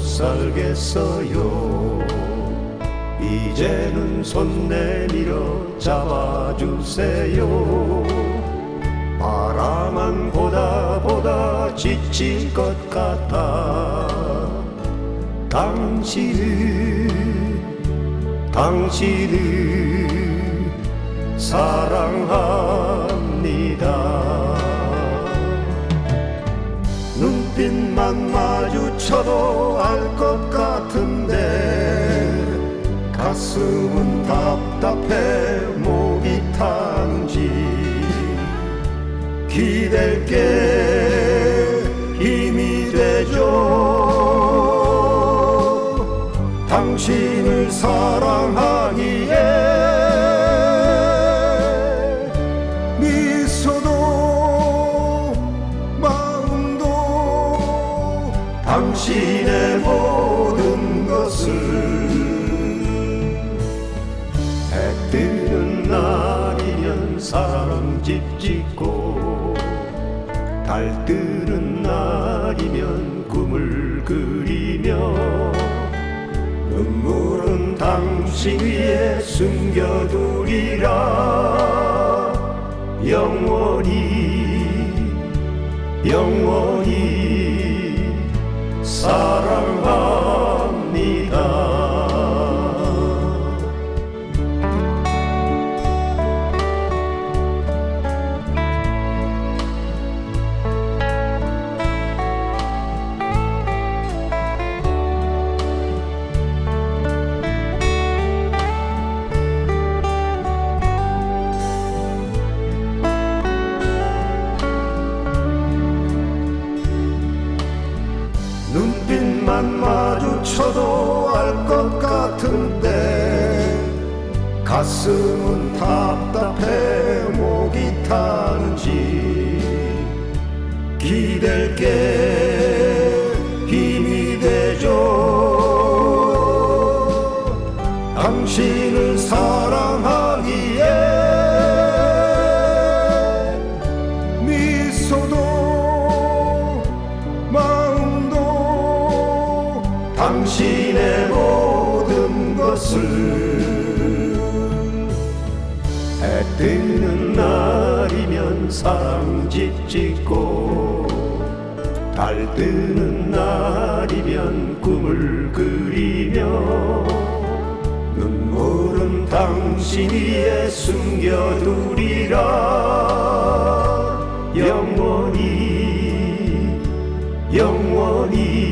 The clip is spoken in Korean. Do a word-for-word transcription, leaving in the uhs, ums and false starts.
살겠어요. 이제는 손 내밀어 잡아주세요. 바라만 보다 보다 지칠 것 같아. 당신을 당신을 사랑합니다. 눈빛만 마주쳐도 알 것 같은데 가슴은 답답해 목이 타는지. 기댈게 힘이 되죠. 당신을 사랑하기에 미소도 마음도 당신의 모든 것을. 해 뜨는 날이면 사랑 집 짓고 달 뜨는 날이면 꿈을 그리며 눈물은 당신 위에 숨겨두리라. 영원히 영원히 사랑합니다. 눈빛만 마주쳐도 알 것 같은데 가슴은 답답해 목이 타는지. 기댈게 힘이 되죠. 당신을 사랑하기에 미소도 마음도 당신의 모든 것을. 해 뜨는 날이면 사랑집 짓고 달 뜨는 날이면 꿈을 그리며 눈물은 당신 위에 숨겨두리라. 영원히 영원히